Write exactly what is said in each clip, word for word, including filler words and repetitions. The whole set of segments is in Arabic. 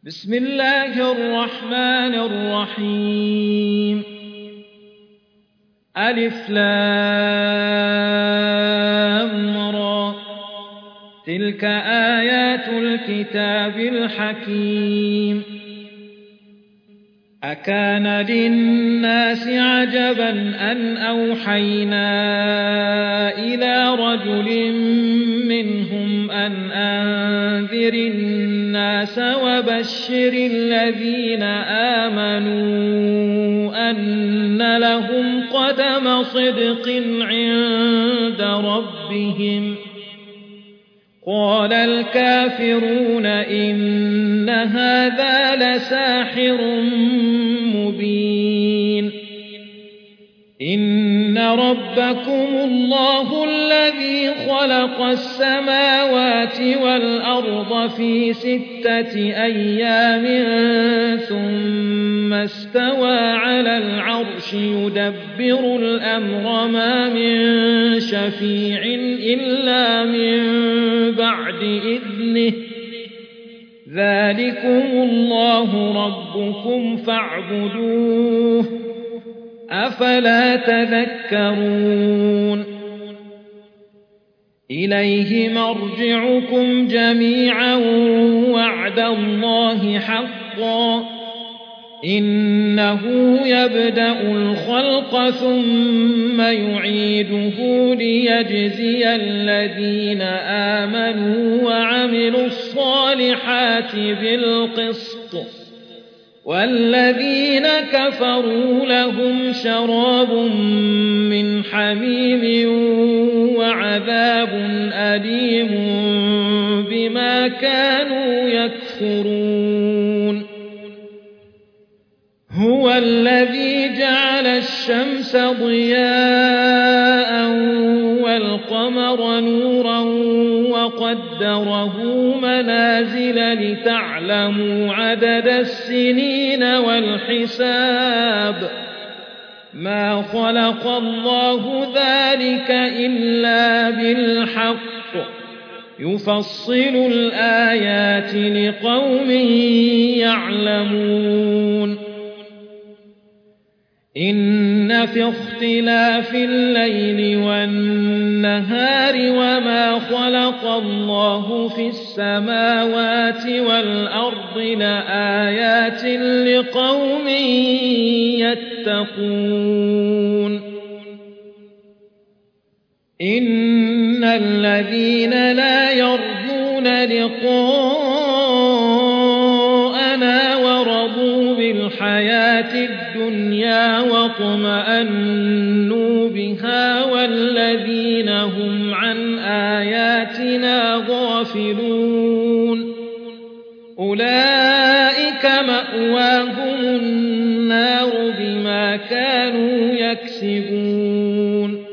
بسم الله الرحمن الرحيم ألف لام را تلك آيات الكتاب الحكيم أكان للناس عجبا أن أوحينا إلى رجل منهم أن أنذر الناس وبشر الذين آمنوا أن لهم قدم صدق عند ربهم قال الكافرون إن هذا لساحر مبين إن ربكم الله الذي خلق السماوات والأرض في ستة أيام ثم استوى على العرش يدبر الأمر ما من شفيع إلا من بعد إذنه ذلكم الله ربكم فاعبدوه أفلا تذكرون إليه مرجعكم جميعا وعد الله حقا إنه يبدأ الخلق ثم يعيده ليجزي الذين آمنوا وعملوا الصالحات بالقسط والذين كفروا لهم شراب من حميم وعذاب أليم بما كانوا يكفرون هو الذي جعل الشمس ضياء والقمر نورا وقدره منازل لتعلموا عدد السنين والحساب ما خلق الله ذلك إلا بالحق يفصل الآيات لقوم يعلمون إن في اختلاف الليل والنهار وما خلق الله في السماوات والأرض لآيات لقوم يتقون إن الذين لا يرجون لقاءنا ورضوا بالحياة الدنيا واطمأنوا بها والذين هم عن آياتنا غافلون أولئك مأواهم النار بما كانوا يكسبون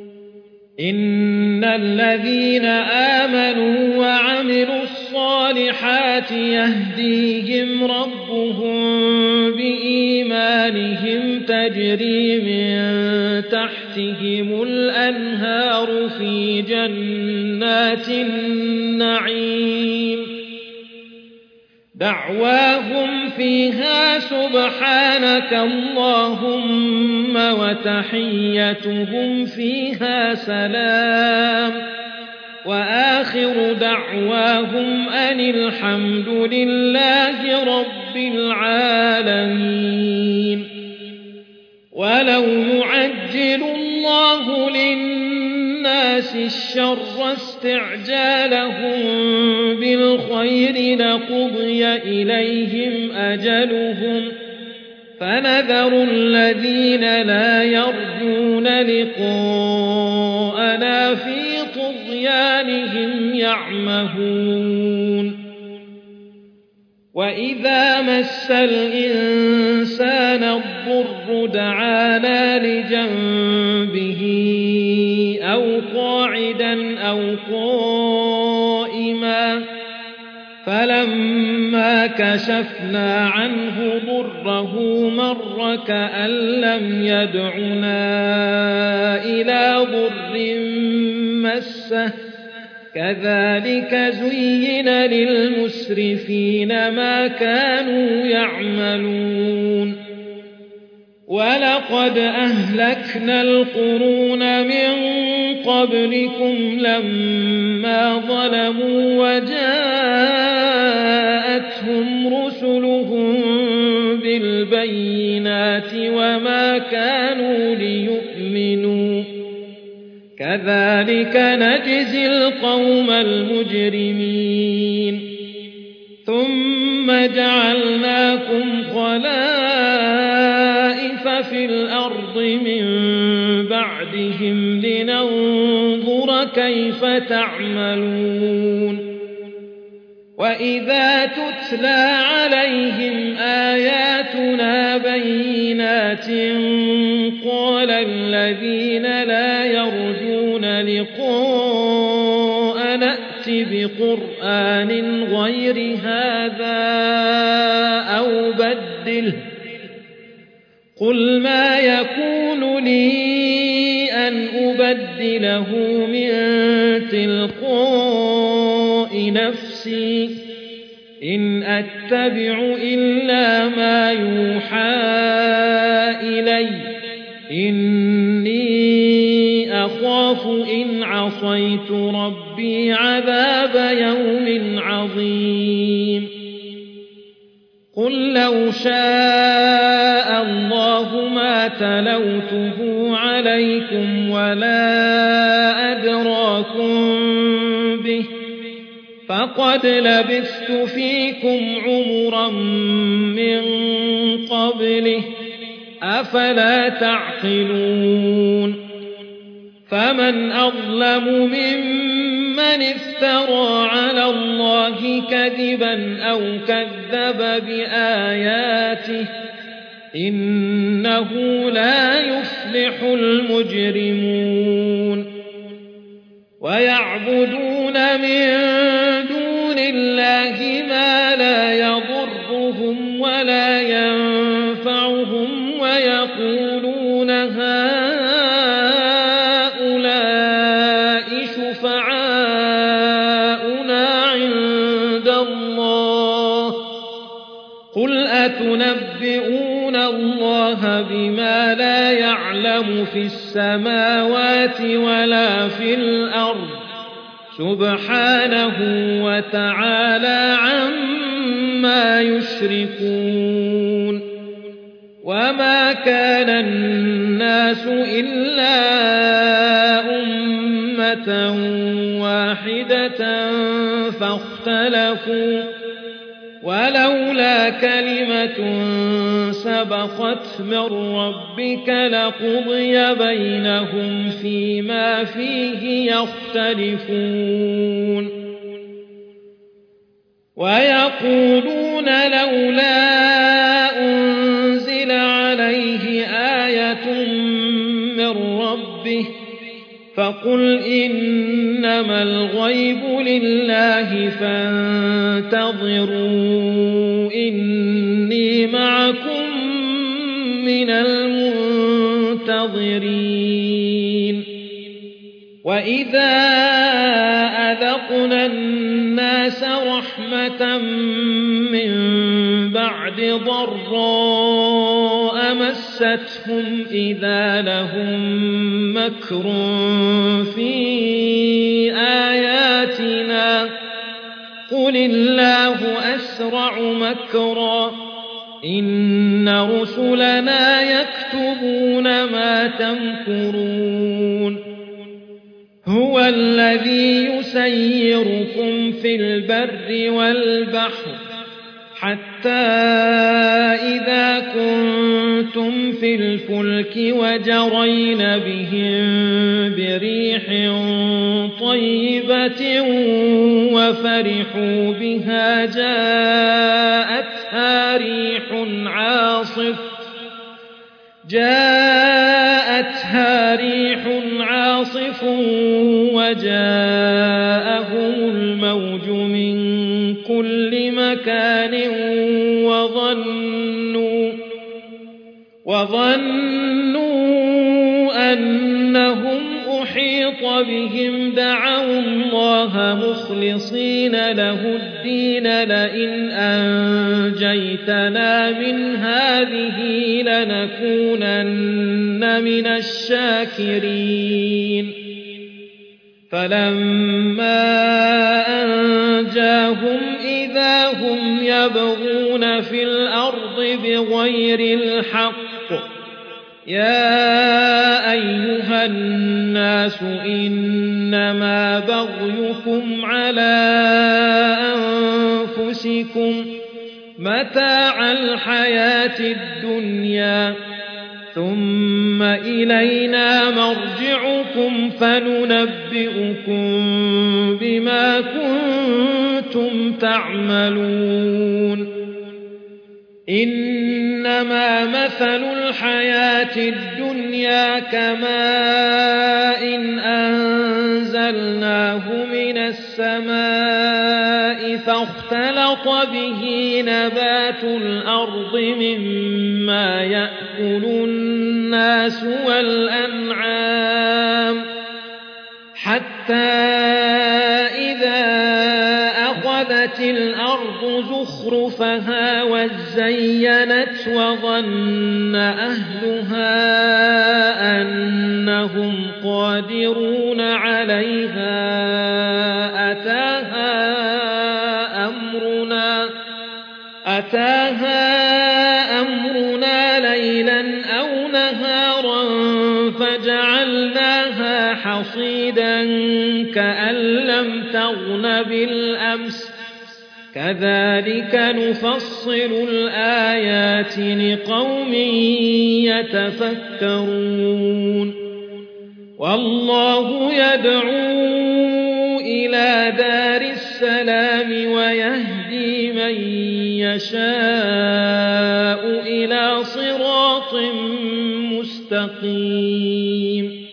إن الذين آمنوا وعملوا الصالحات يهديهم ربهم بإيمانهم تجري من تحتهم الأنهار في جنات النعيم دعواهم فيها سبحانك اللهم وتحيتهم فيها سلام وآخر دعواهم أن الحمد لله رب العالمين ولو يعجل الله للناس الشر استعجالهم بالخير لقضي إليهم أجلهم فنذر الذين لا يرجون لقاءنا في طغيانهم يعمهون وإذا مس الإنسان الضر دعانا لجنبه أو قاعدا أو قائما فلما كشفنا عنه ضره مر كأن لم يدعنا إلى ضر مسه كذلك زين للمسرفين ما كانوا يعملون ولقد أهلكنا القرون من قبلكم لما ظلموا وجاءتهم رسلهم بالبينات وما كانوا ليؤمنوا كذلك نجزي القوم المجرمين ثم جعلناكم خلائف في الأرض من بعدهم لننظر كيف تعملون وإذا تتلى عليهم آياتنا بينات قال الذين لا يرجون لقاء نأت بقرآن غير هذا أو بدله قل ما يكون لي أن أبدله من تلقاء نفسي إن أتبع إلا ما يوحى إلي إني أخاف إن عصيت ربي عذاب يوم عظيم قل لو شاء الله ما تلوته عليكم ولا أدراكم به فقد لبثت فيكم عمرا من قبله أفلا تعقلون فمن أظلم ممن افترى على الله كذبا أو كذب بآياته إنه لا يفلح المجرمون ويعبدون من دون الله ما لا يضرهم ولا ينفعهم ويقولون هؤلاء شفعاؤنا عند الله قل أتنبئون الله بما لا يعلم في السماوات ولا في الأرض سبحانه وتعالى عما يشركون وما كان الناس إلا أمة واحدة فاختلفوا ولولا كلمة سبقت من ربك لقضي بينهم فيما فيه يختلفون ويقولون لولا أنزل عليه آية من ربه فقل إنما الغيب لله فانتظروا إني معكم من المنتظرين وإذا أذقنا الناس رحمة من بعد ضراء مستهم إذا لهم مكر في آياتنا قل الله أسرع مكرا إن رسلنا يكتبون ما تمكرون هو الذي يسيركم في البر والبحر حتى إذا كنتم في الفلك وجرين بهم بريح طيبة وفرحوا بها جاءتها ريح عاصف جاءتها ريح عاصف وجاءهم الموج من كل مكان وظنوا وظنوا أنهم أحيط أحيط بهم دعوا الله مخلصين له الدين لئن أنجيتنا من هذه لنكونن من الشاكرين فلما أنجاهم إذا هم يبغون في الأرض بغير الحق يا أيها الناس إنما بغيكم على أنفسكم متاع الحياة الدنيا ثم إلينا مرجعكم فننبئكم بما كنتم تعملون إنما مثل الحياة الدنيا كماء إن أنزلناه من السماء فاختلط به نبات الأرض مما يأكل الناس والأنعام حتى إذا أخذت الأرض زخرفها وزينت وظن أهلها أنهم قادرون عليها أتاها أمرنا أتاها أمرنا ليلا أو نهارا فجعلناها حصيدا كأن لم تغن بالأمس كذلك نفصل الآيات لقوم يتفكرون والله يدعو إلى دار السلام ويهدي من يشاء إلى صراط مستقيم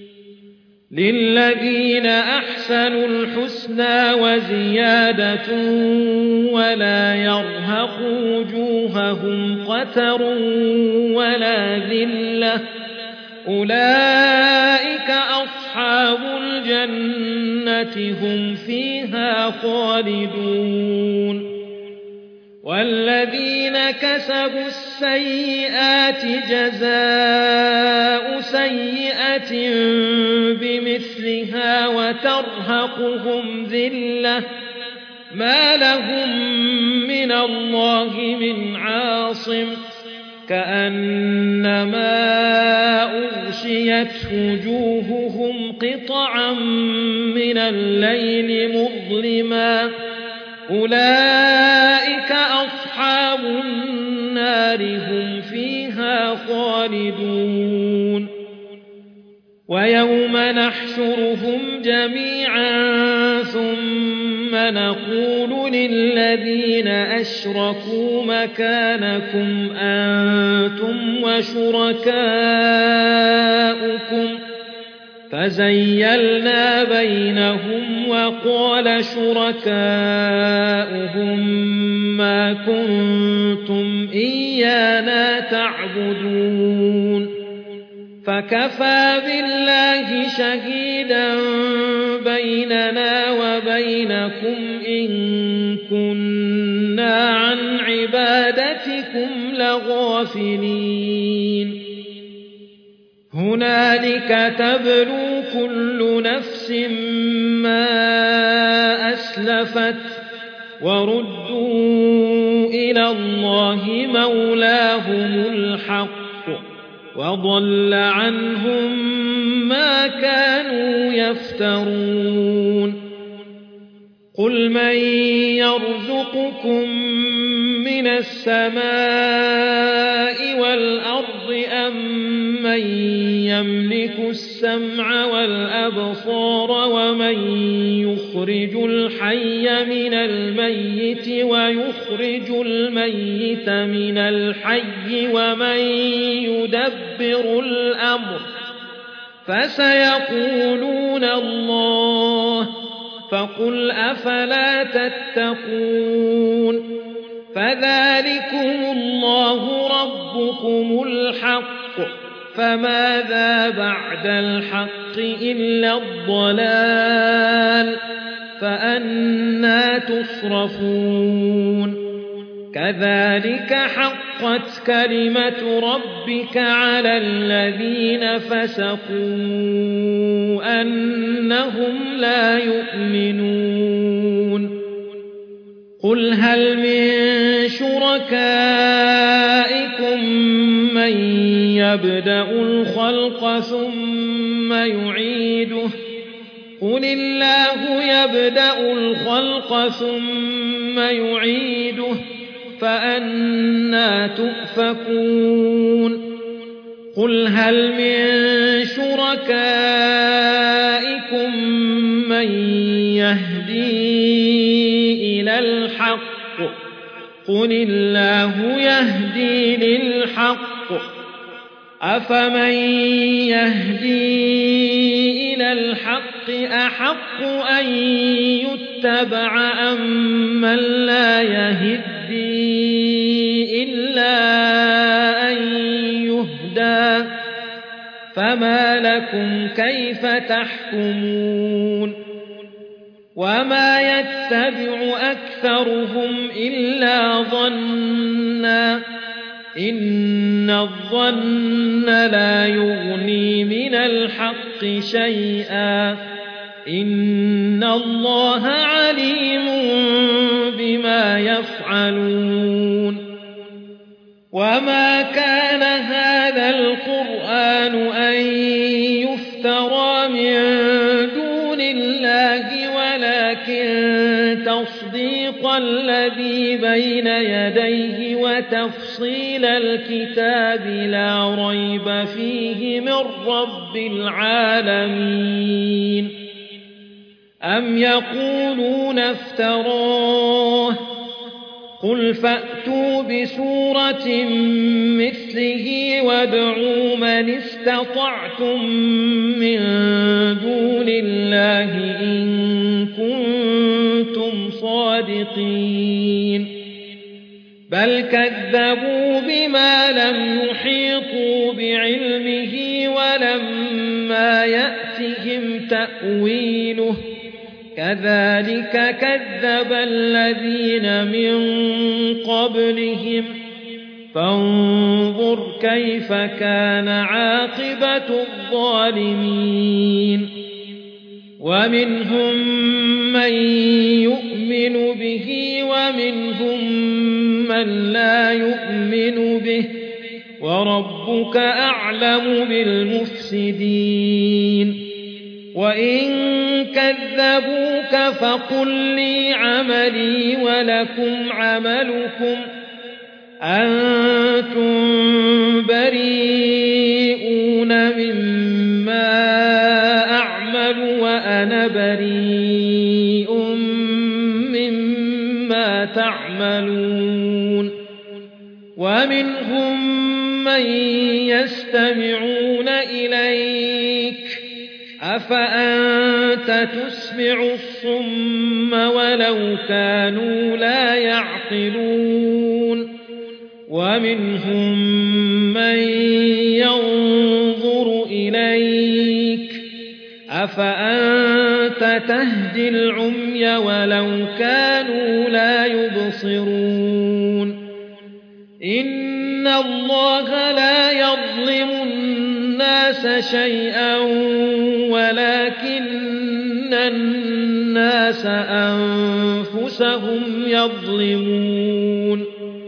للذين أحسنوا الحسنى وزيادة ولا يرهق وجوههم قتر ولا ذلة أولئك أصحاب الجنة هم فيها خالدون والذين كسبوا السيئات جزاء سيئة بمثلها وترهقهم ذلة ما لهم من الله من عاصم كأنما أغشيت وجوههم قطعا من الليل مظلما أولئك أصحاب النار هم فيها خالدون ويوم نحشرهم جميعا ثم نقول للذين أشركوا مكانكم أنتم وشركاؤكم فزيلنا بينهم وقال شركاؤهم ما كنتم إيانا تعبدون فكفى بالله شهيدا بيننا وبينكم إن كنا عن عبادتكم لغافلين هنالك تبلو كل نفس ما أسلفت وردوا إلى الله مولاهم الحق وضل عنهم ما كانوا يفترون قل من يرزقكم من السماء والأرض أم من يملك السمع والأبصار ومن يخرج الحي من الميت ويخرج الميت من الحي ومن يدبر الأمر فسيقولون الله فقل أفلا تتقون فذلكم الله ربكم الحق أفماذا بعد الحق إلا الضلال فأنى تصرفون كذلك حقت كلمة ربك على الذين فسقوا أنهم لا يؤمنون قل هل من شركائكم من يبدأ الخلق ثم يعيده قل الله يبدأ الخلق ثم يعيده فأنى تؤفكون قل هل من شركائكم من يهدي إلى الحق قل الله يهدي للحق أفمن يهدي إلى الحق أحق أن يتبع أم من لا يهدي إلا أن يهدى فما لكم كيف تحكمون وما يتبع أكثرهم إلا ظنا إن الظن لا يغني من الحق شيئا إن الله عليم بما يفعلون وما كان هذا القرآن أن يفترى من دون الله ولكن تصديق الذي بين يديه وتفصيل الكتاب لا ريب فيه من رب العالمين أم يقولون افتراه قل فأتوا بسورة مثله وادعوا من استطعتم من دون الله إن كنتم صادقين بل كذبوا بما لم يحيطوا بعلمه ولما يأتهم تأويله كذلك كذب الذين من قبلهم فانظر كيف كان عاقبة الظالمين ومنهم من يؤمن به ومنهم من لا يؤمن به وربك أعلم بالمفسدين وإن كذبوك فقل لي عملي ولكم عملكم أنتم بريئون مما أعمل وأنا بريء مما تعملون ومنهم من يستمعون إليك أفأنت تسمع الصم ولو كانوا لا يعقلون ومنهم من ينظر إليك أفأنت تهدي العمي ولو كانوا لا يبصرون إن الله لا يظلم الناس شيئا ولكن الناس أنفسهم يظلمون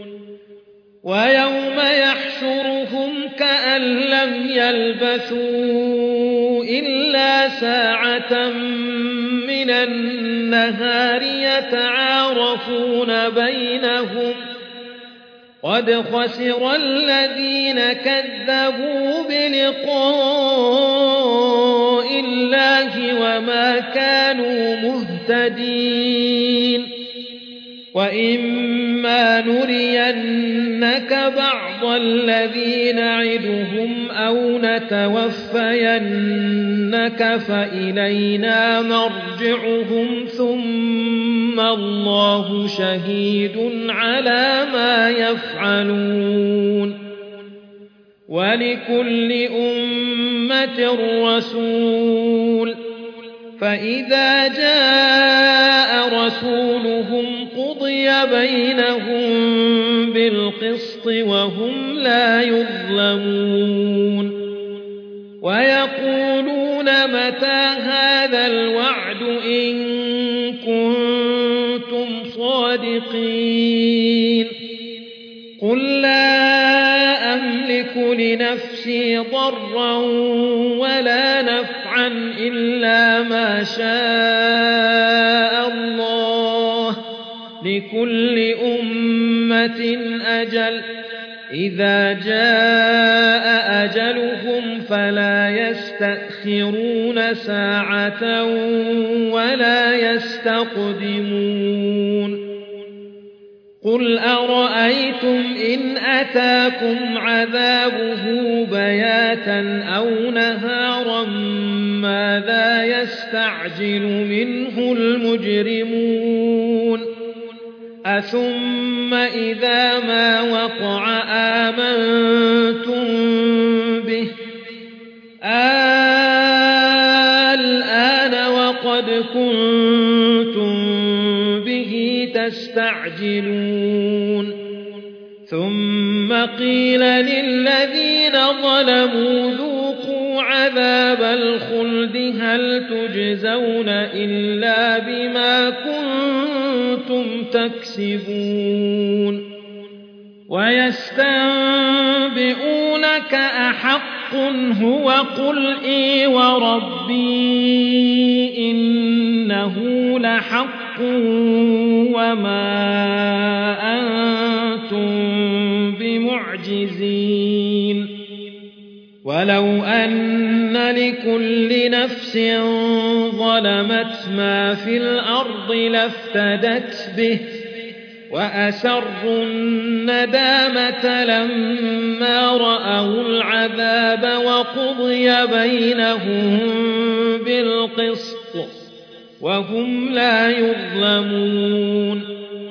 ويوم يحشرهم كأن لم يلبثوا إلا ساعة من النهار يتعارفون بينهم قد خسر الذين كذبوا بلقاء الله وما كانوا مهتدين وإما نرينك بعض الذي نعدهم أو نتوفينك فإلينا مرجعهم ثم الله شهيد على ما يفعلون ولكل أمة رسول فإذا جاء رسولهم قضي بينهم بالقسط وهم لا يظلمون ويقولون متى هذا الوعد إن كنتم صادقين قل لا أملك لنفسي ضرا ولا نفعا إلا ما شاء الله لكل أمة أجل إذا جاء أجلهم فلا يستأخرون ساعة ولا يستقدمون قل أرأيتم إن أتاكم عذابه بياتا أو نهارا ماذا يستعجل منه المجرمون أثم إذا ما وقع آمنتم به الآن وقد كنتم به تستعجلون ثم قيل للذين ظلموا ذوقوا عذاب الخلد هل تجزون إلا بما كنتم تكسبون ويستنبئونك أحق هو قل إي وربي إنه لحق وما أنتم بمعجزين ولو أن لكل نفس ظلمت ما في الأرض لافتدت به وأسروا الندامة لما رأوا العذاب وقضي بينهم بالقسط وهم لا يظلمون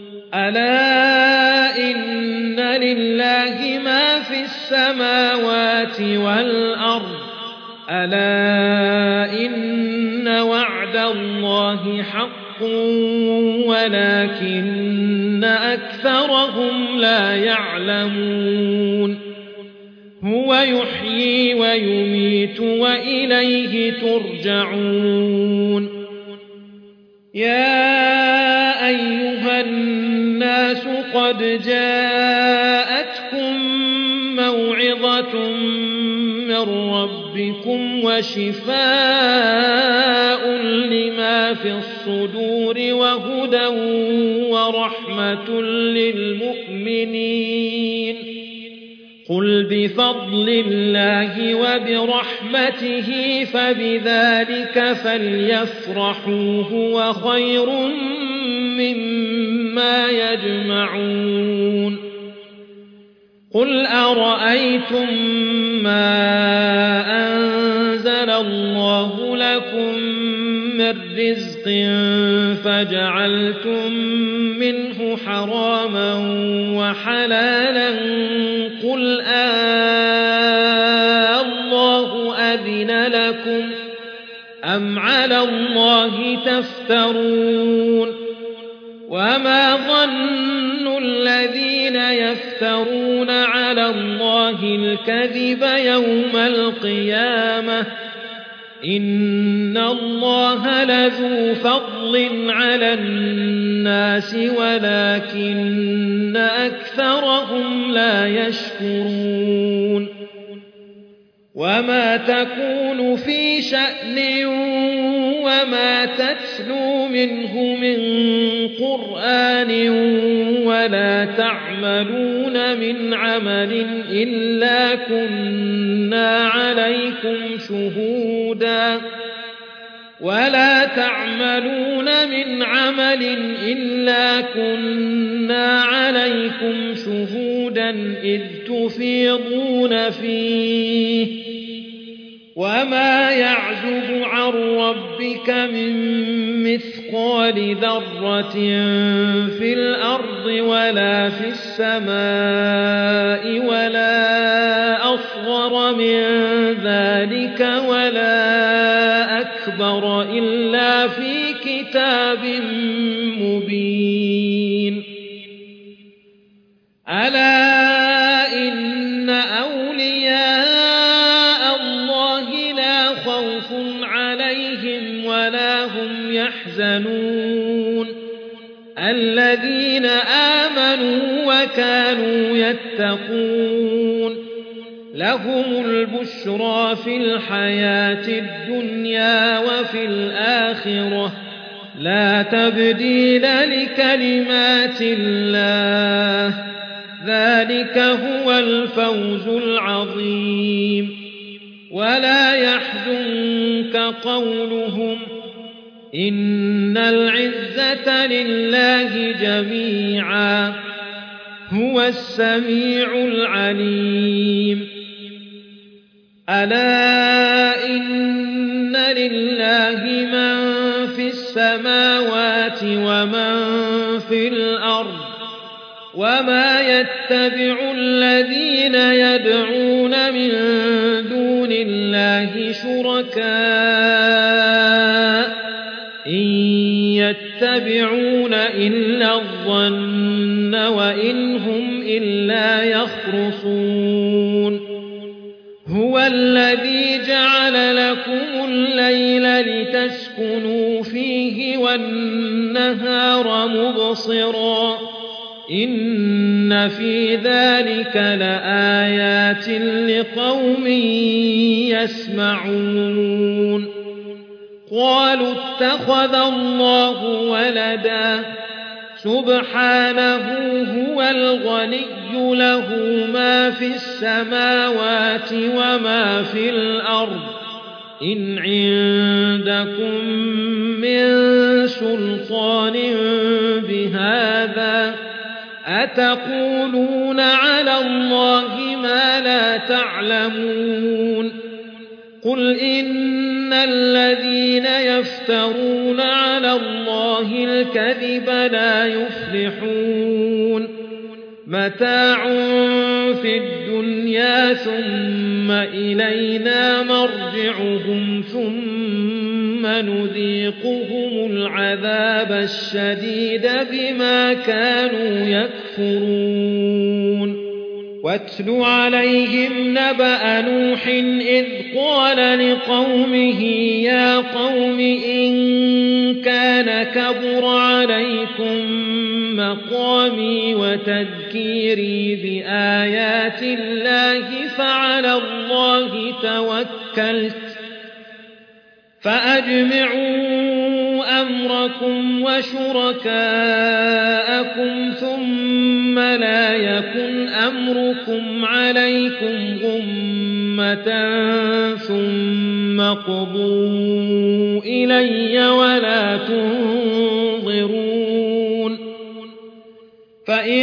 ألا إن لله ما في السماوات والأرض ألا إن وعد الله حق ولكن أكثرهم لا يعلمون هو يحيي ويميت وإليه ترجعون يا أيها الناس قد جاءتكم موعظة من ربكم وشفاء لما في الصدور وهدى ورحمة للمؤمنين قل بفضل الله وبرحمته فبذلك فليفرحوا هو خير مما يجمعون قل أرأيتم ما أنزل الله لكم من رزق فجعلتم منه حراما وحلالا قل آه الله أذن لكم أم على الله تفترون وما ظن الذين يفترون على الله الكذب يوم القيامة إن الله لذو فضل على الناس ولكن أكثرهم لا يشكرون وما تكون في شأن وما تتلو منه من قرآن ولا تعملون من عمل إلا كنا عليكم شهودا ولا تعملون من عمل إلا كنا عليكم شهودا إذ تفيضون فيه وما يعزب عن ربك من مثقال ذرة في الأرض ولا في السماء ولا أصغر أكثر من ذلك ولا أكبر إلا في كتاب مبين ألا إن أولياء الله لا خوف عليهم ولا هم يحزنون الذين آمنوا وكانوا يتقون لهم البشرى في الحياة الدنيا وفي الآخرة لا تبديل لكلمات الله ذلك هو الفوز العظيم ولا يحزنك قولهم إن العزة لله جميعا هو السميع العليم ألا إن لله من في السماوات ومن في الأرض وما يتبع الذين يدعون من دون الله شركاء إن يتبعون إلا الظن وإن هم إلا يخرصون هو الذي جعل لكم الليل لتسكنوا فيه والنهار مبصرا إن في ذلك لآيات لقوم يسمعون قالوا اتخذ الله ولدا سبحانه هو الغني له ما في السماوات وما في الأرض إن عندكم من سلطان بهذا أتقولون على الله ما لا تعلمون قل إن الذين يفترون على الله الكذب لا يفلحون متاع في الدنيا ثم إلينا مرجعهم ثم نذيقهم العذاب الشديد بما كانوا يكفرون واتل عليهم نبأ نوح إذ قال لقومه يا قوم إن كان كبر عليكم مقامي وتذكيري بآيات الله فعلى الله توكلت فأجمعوا أمركم وشركاءكم ثم لا يكن أمركم عليكم غمة ثم قضوا إلي ولا تنظرون فإن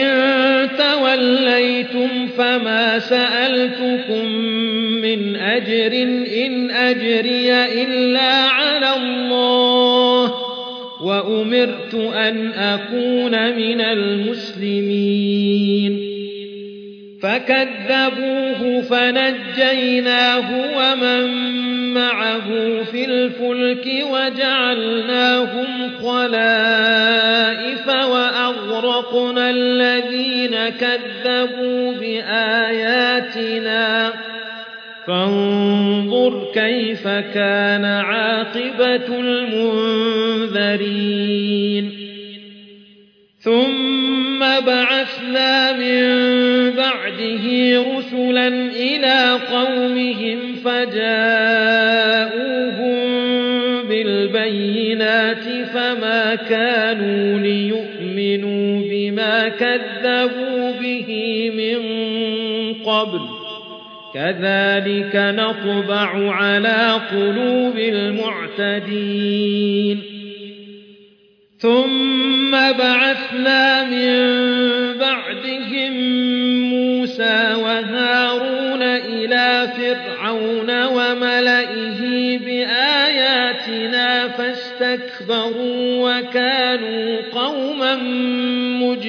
توليتم فما سألتكم من أجر إن أجري إلا على الله وأمرت أن أكون من المسلمين فكذبوه فنجيناه ومن معه في الفلك وجعلناهم خلائف وأغرقنا الذين كذبوا بآياتنا فانظر كيف كان عاقبة المنذرين ثم بعثنا من بعده رسلا إلى قومهم فجاءوهم بالبينات فما كانوا ليؤمنوا بما كذبوا به من قبل كذلك نطبع على قلوب المعتدين ثم بعثنا من بعدهم موسى وهارون إلى فرعون وملئه بآياتنا فاستكبروا وكانوا قوما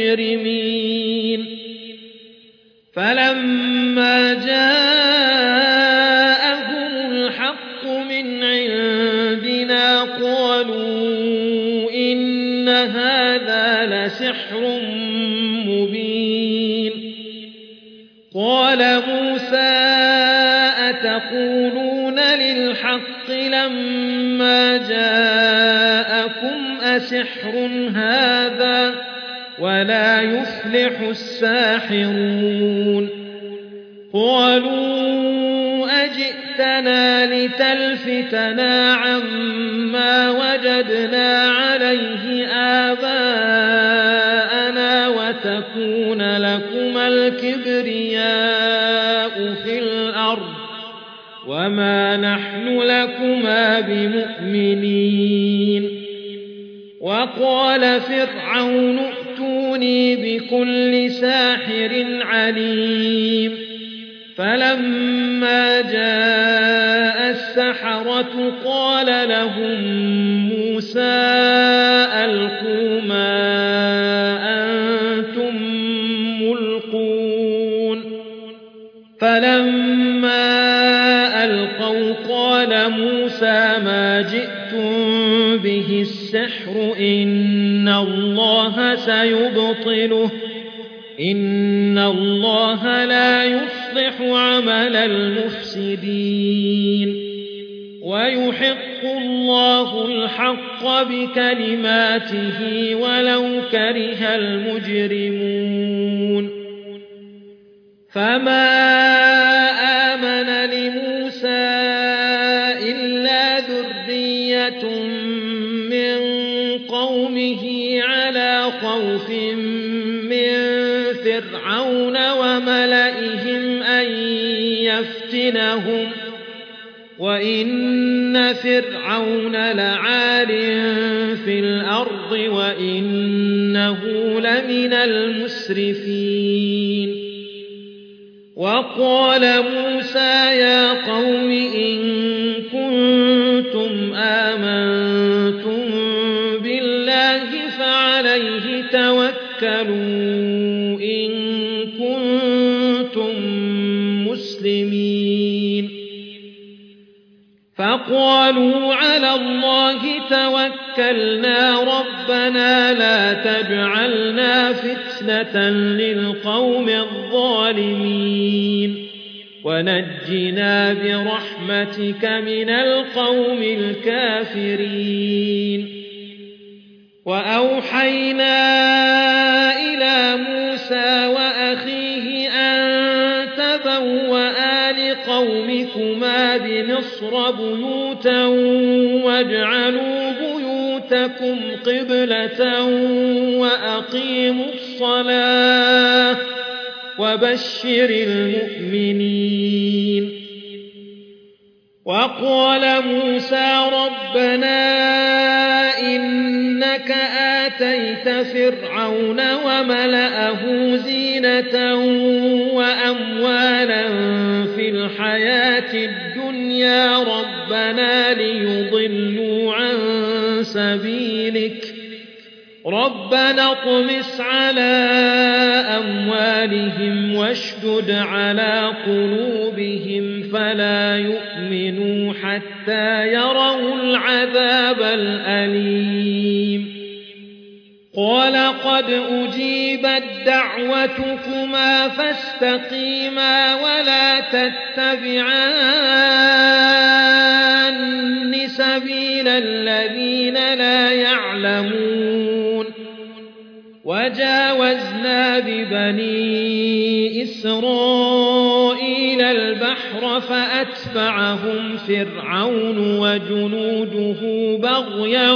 مجرمين فلما جاء لسحر مبين قال موسى أتقولون للحق لما جاءكم أسحر هذا ولا يفلح الساحرون قالوا أجئتنا لتلفتنا عما وجدنا عليه آباءنا وتكون لكما الكبرياء في الأرض وما نحن لكما بمؤمنين وقال فرعون ائتوني بكل ساحر عليم فلما جاء السحرة قال لهم موسى ألقوا ما أنتم ملقون فلما ألقوا قال موسى ما جئتم به السحر إن الله سيبطله إن الله لا يصلح عمل المفسدين ويحق الله الحق بكلماته ولو كره المجرمون فما آمن لموسى إلا ذرية من قومه على خوف من فرعون وملئهم أن يفتنهم وإن فرعون لعال في الأرض وإنه لمن المسرفين وقال موسى يا قوم إن كنتم آمنتم بالله فعليه توكلوا إن كنتم مسلمين فقالوا على الله توكلنا ربنا لا تجعلنا فتنة للقوم الظالمين ونجنا برحمتك من القوم الكافرين وأوحينا إلى موسى وأخيه أن تبوآ لقومكما بمصر بيوتا واجعلوا بيوتكم قبلة وأقيموا الصلاة وبشر المؤمنين وقال موسى ربنا إنك آتيت فرعون وملأه زينة وأموالا في الحياة الدنيا ربنا ليضلوا عن سبيلك ربنا اطمس على أموالهم واشدد على قلوبهم فلا يؤمنوا حتى يروا العذاب الأليم قال قد أجيبت دعوتكما فاستقيما ولا تتبعان سبيل الذين لا يعلمون وجاوزنا ببني إسرائيل البحر فأتبعهم فرعون وجنوده بغيا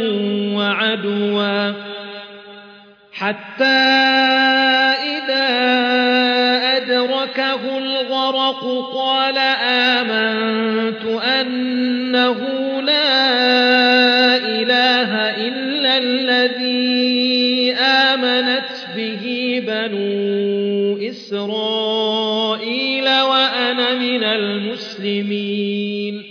وعدوا حتى إذا أدركه الغرق قال آمنت أنه لا إله إلا الذي آمنت به بنو إسرائيل وأنا من المسلمين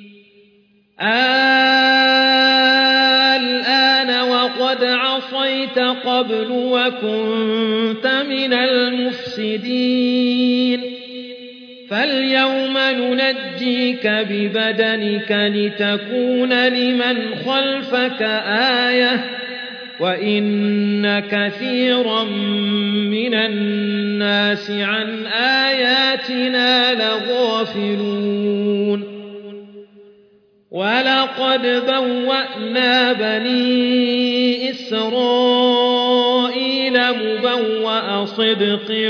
الآن وقد عصيت قبل وكنت من المفسدين فاليوم ننجيك ببدنك لتكون لمن خلفك آية وإن كثيرا من الناس عن آياتنا لغافلون ولقد بوأنا بني إسرائيل مبوأ صدق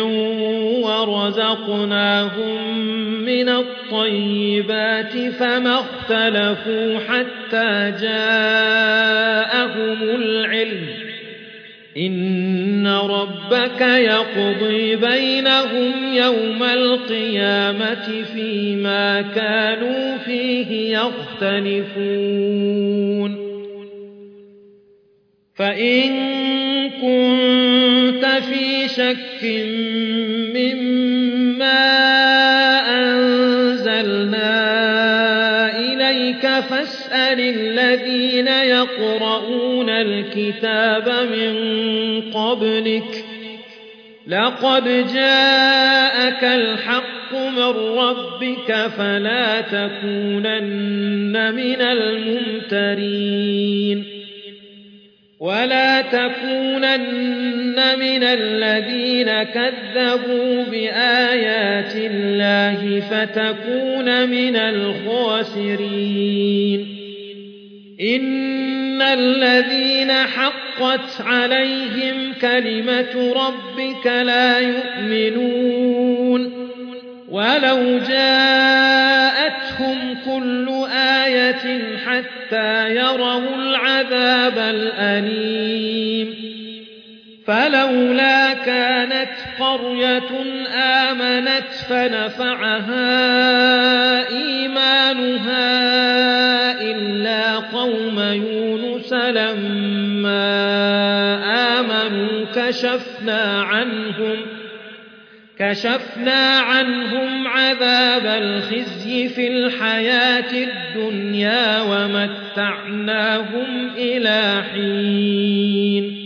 ورزقناهم من الطيبات فما اختلفوا حتى جاءهم العلم إن ربك يقضي بينهم يوم القيامة فيما كانوا فيه يختلفون فإن كنت في شك مما أنزلنا إليك فاسأل الذين يقرؤون الكتاب من قبلك لقد جاءك الحق من ربك فلا تكونن من الممترين ولا تكونن من الذين كذبوا بآيات الله فتكون من الخاسرين إن الذين حقت عليهم كلمة ربك لا يؤمنون ولو جاءتهم كل آية حتى يروا العذاب الأليم فلولا كانت قرية آمنت فنفعها إيمانها إلا قوم يونس لما آمنوا كشفنا عنهم كشفنا عنهم عذاب الخزي في الحياة الدنيا ومتعناهم إلى حين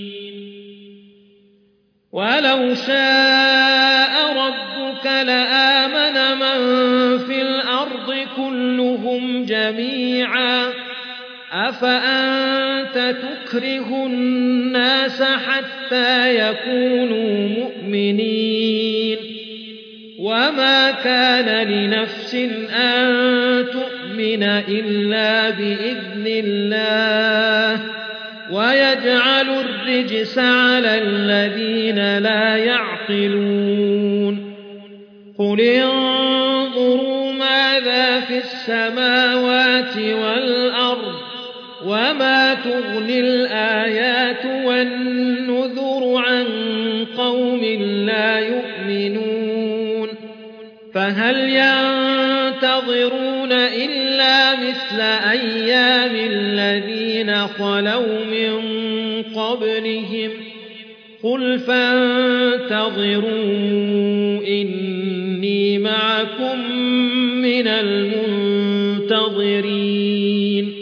ولو شاء ربك لآمن من في الأرض كلهم جميعا أفأنت تكره الناس حتى يكونوا مؤمنين وما كان لنفس أن تؤمن إلا بإذن الله ويجعل الرجس على الذين لا يعقلون قل انظروا ماذا في السماوات والأرض وما تغني الآيات والنذر عن قوم لا يؤمنون فهل ينتظرون إلا مثل أيام الذين خلوا من قبلهم قل فانتظروا إني معكم من المنتظرين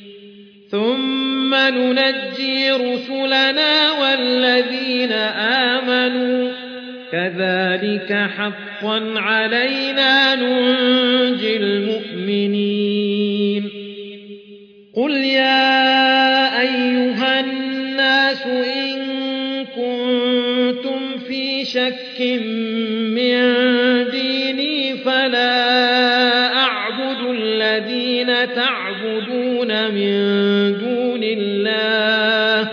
ثم ننجي رسلنا والذين آمنوا كذلك حقا علينا ننجي المؤمنين قل يا أيها الناس إن كنتم في شك من ديني فلا أعبد الذين تعبدون من دون الله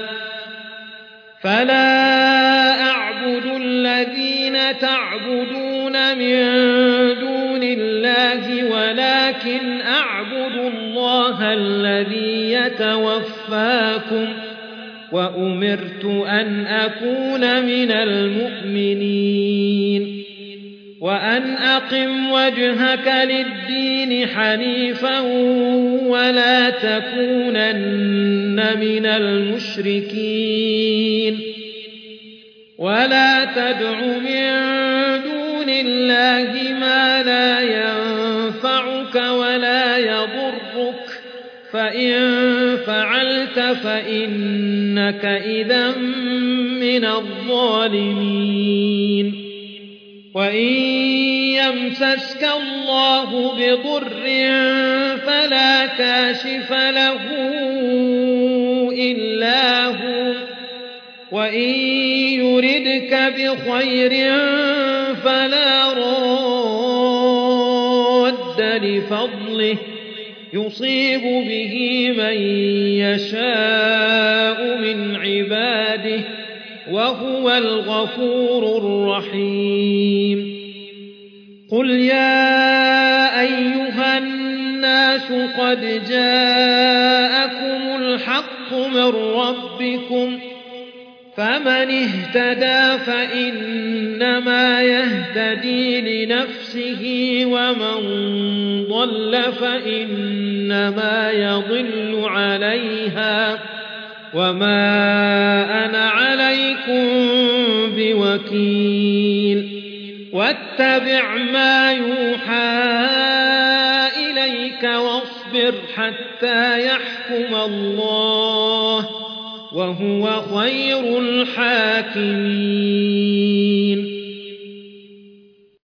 فلا أعبد الذين تعبدون من دون الله ولكن أعبد الله الذي يتوفاكم وأمرت أن أكون من المؤمنين وأن أقم وجهك للدين حنيفا ولا تكونن من المشركين ولا تدع من دون الله ما لا ينفعك ولا يضرك فإن فعلت فإنك إذا من الظالمين وإن يمسسك الله بضر فلا كاشف له إلا هو وإن يردك بخير فلا راد لفضله يصيب به من يشاء من عباده وهو الغفور الرحيم قل يا أيها الناس قد جاءكم الحق من ربكم فمن اهتدى فإنما يهتدي لنفسه ومن ضل فإنما يضل عليها وما أنا عليكم بوكيل واتبع ما يوحى إليك واصبر حتى يحكم الله وهو خير الحاكمين